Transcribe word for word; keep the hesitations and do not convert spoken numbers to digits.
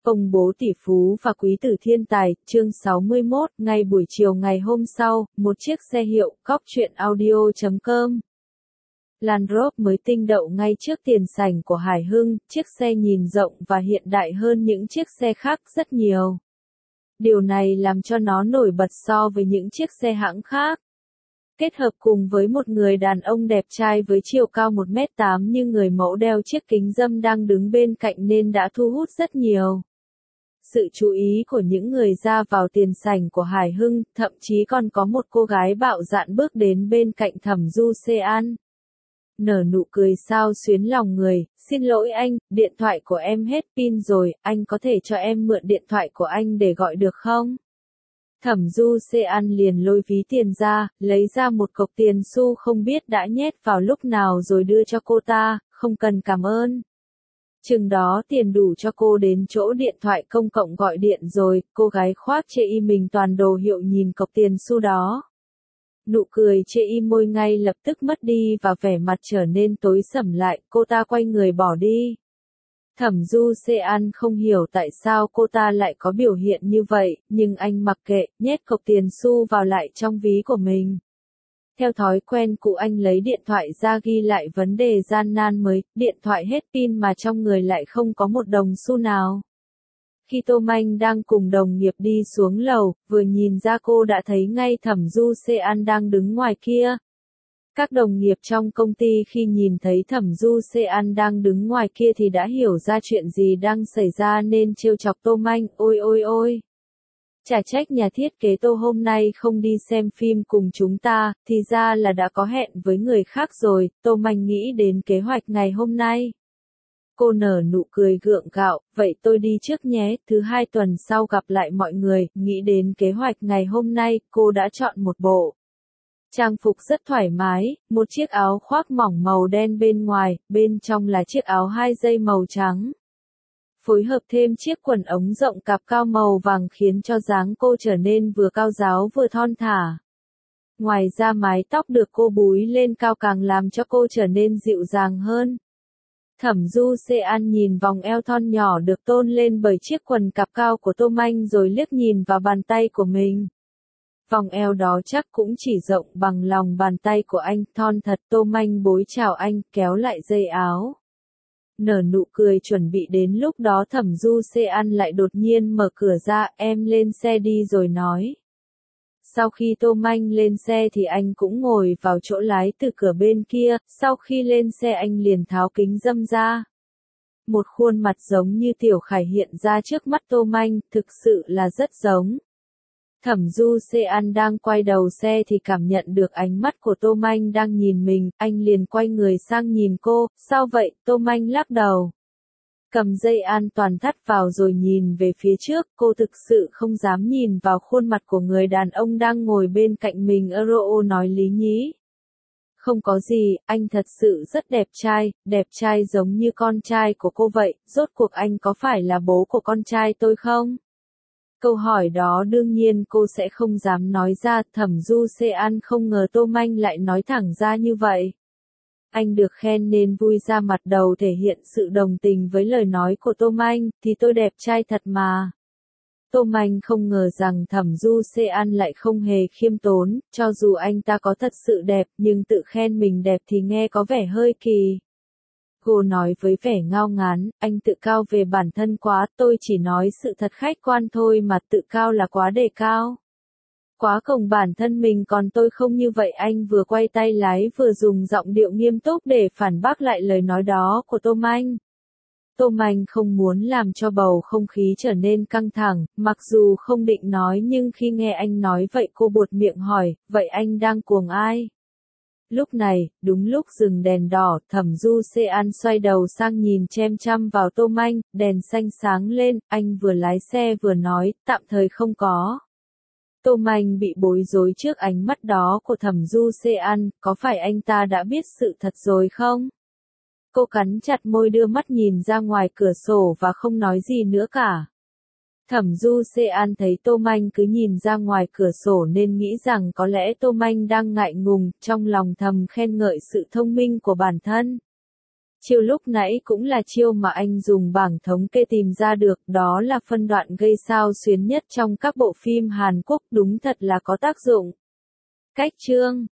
Công bố tỷ phú và quý tử thiên tài, chương sáu mươi mốt, ngày buổi chiều ngày hôm sau, một chiếc xe hiệu, cóc truyện audio chấm com. Land Rover mới tinh đậu ngay trước tiền sảnh của Hải Hưng, chiếc xe nhìn rộng và hiện đại hơn những chiếc xe khác rất nhiều. Điều này làm cho nó nổi bật so với những chiếc xe hãng khác. Kết hợp cùng với một người đàn ông đẹp trai với chiều cao một mét tám như người mẫu đeo chiếc kính râm đang đứng bên cạnh nên đã thu hút rất nhiều sự chú ý của những người ra vào tiền sảnh của Hải Hưng, thậm chí còn có một cô gái bạo dạn bước đến bên cạnh Thẩm Du Sean. Nở nụ cười sao xuyến lòng người, xin lỗi anh, điện thoại của em hết pin rồi, anh có thể cho em mượn điện thoại của anh để gọi được không? Thẩm Du Sean liền lôi ví tiền ra, lấy ra một cục tiền xu không biết đã nhét vào lúc nào rồi đưa cho cô ta, không cần cảm ơn. Chừng đó tiền đủ cho cô đến chỗ điện thoại công cộng gọi điện rồi, cô gái khoác chê y mình toàn đồ hiệu nhìn cọc tiền xu đó. Nụ cười chê y môi ngay lập tức mất đi và vẻ mặt trở nên tối sầm lại, cô ta quay người bỏ đi. Thẩm Du Sean không hiểu tại sao cô ta lại có biểu hiện như vậy, nhưng anh mặc kệ, nhét cọc tiền xu vào lại trong ví của mình. Theo thói quen cũ anh lấy điện thoại ra ghi lại vấn đề gian nan mới, điện thoại hết pin mà trong người lại không có một đồng xu nào. Khi Tô Manh đang cùng đồng nghiệp đi xuống lầu, vừa nhìn ra cô đã thấy ngay Thẩm Du Sean đang đứng ngoài kia. Các đồng nghiệp trong công ty khi nhìn thấy Thẩm Du Sean đang đứng ngoài kia thì đã hiểu ra chuyện gì đang xảy ra nên trêu chọc Tô Manh, ôi ôi ôi. Chả trách nhà thiết kế Tô hôm nay không đi xem phim cùng chúng ta, thì ra là đã có hẹn với người khác rồi, Tô Manh nghĩ đến kế hoạch ngày hôm nay. Cô nở nụ cười gượng gạo, vậy tôi đi trước nhé, thứ hai tuần sau gặp lại mọi người, nghĩ đến kế hoạch ngày hôm nay, cô đã chọn một bộ trang phục rất thoải mái, một chiếc áo khoác mỏng màu đen bên ngoài, bên trong là chiếc áo hai dây màu trắng. Phối hợp thêm chiếc quần ống rộng cạp cao màu vàng khiến cho dáng cô trở nên vừa cao ráo vừa thon thả. Ngoài ra mái tóc được cô búi lên cao càng làm cho cô trở nên dịu dàng hơn. Thẩm Du Sean nhìn vòng eo thon nhỏ được tôn lên bởi chiếc quần cạp cao của Tô Manh rồi liếc nhìn vào bàn tay của mình. Vòng eo đó chắc cũng chỉ rộng bằng lòng bàn tay của anh, thon thật. Tô Manh bối chào anh, kéo lại dây áo. Nở nụ cười chuẩn bị đến lúc đó Thẩm Du Sean lại đột nhiên mở cửa ra, em lên xe đi rồi nói. Sau khi Tô Manh lên xe thì anh cũng ngồi vào chỗ lái từ cửa bên kia, sau khi lên xe anh liền tháo kính râm ra. Một khuôn mặt giống như Tiểu Khải hiện ra trước mắt Tô Manh, thực sự là rất giống. Thẩm Du Sean đang quay đầu xe thì cảm nhận được ánh mắt của Tô Manh đang nhìn mình, anh liền quay người sang nhìn cô, sao vậy, Tô Manh lắc đầu. Cầm dây an toàn thắt vào rồi nhìn về phía trước, cô thực sự không dám nhìn vào khuôn mặt của người đàn ông đang ngồi bên cạnh mình. Euro nói lý nhí. Không có gì, anh thật sự rất đẹp trai, đẹp trai giống như con trai của cô vậy, rốt cuộc anh có phải là bố của con trai tôi không? Câu hỏi đó đương nhiên cô sẽ không dám nói ra, Thẩm Du Sean không ngờ Tô Manh lại nói thẳng ra như vậy. Anh được khen nên vui ra mặt đầu thể hiện sự đồng tình với lời nói của Tô Manh, thì tôi đẹp trai thật mà. Tô Manh không ngờ rằng Thẩm Du Sean lại không hề khiêm tốn, cho dù anh ta có thật sự đẹp nhưng tự khen mình đẹp thì nghe có vẻ hơi kỳ. Cô nói với vẻ ngao ngán, anh tự cao về bản thân quá, tôi chỉ nói sự thật khách quan thôi mà tự cao là quá đề cao. Quá cổng bản thân mình còn tôi không như vậy. Anh vừa quay tay lái vừa dùng giọng điệu nghiêm túc để phản bác lại lời nói đó của Tô Manh. Tô Manh không muốn làm cho bầu không khí trở nên căng thẳng, mặc dù không định nói nhưng khi nghe anh nói vậy cô buột miệng hỏi, vậy anh đang cuồng ai? Lúc này, đúng lúc dừng đèn đỏ, Thẩm Du Sean xoay đầu sang nhìn chăm chăm vào Tô Manh, đèn xanh sáng lên, anh vừa lái xe vừa nói, tạm thời không có. Tô Manh bị bối rối trước ánh mắt đó của Thẩm Du Sean, có phải anh ta đã biết sự thật rồi không? Cô cắn chặt môi đưa mắt nhìn ra ngoài cửa sổ và không nói gì nữa cả. Thẩm Du Sean thấy Tô Manh cứ nhìn ra ngoài cửa sổ nên nghĩ rằng có lẽ Tô Manh đang ngại ngùng, trong lòng thầm khen ngợi sự thông minh của bản thân. Chiêu lúc nãy cũng là chiêu mà anh dùng bảng thống kê tìm ra được, đó là phân đoạn gây sao xuyến nhất trong các bộ phim Hàn Quốc, đúng thật là có tác dụng. Cách chương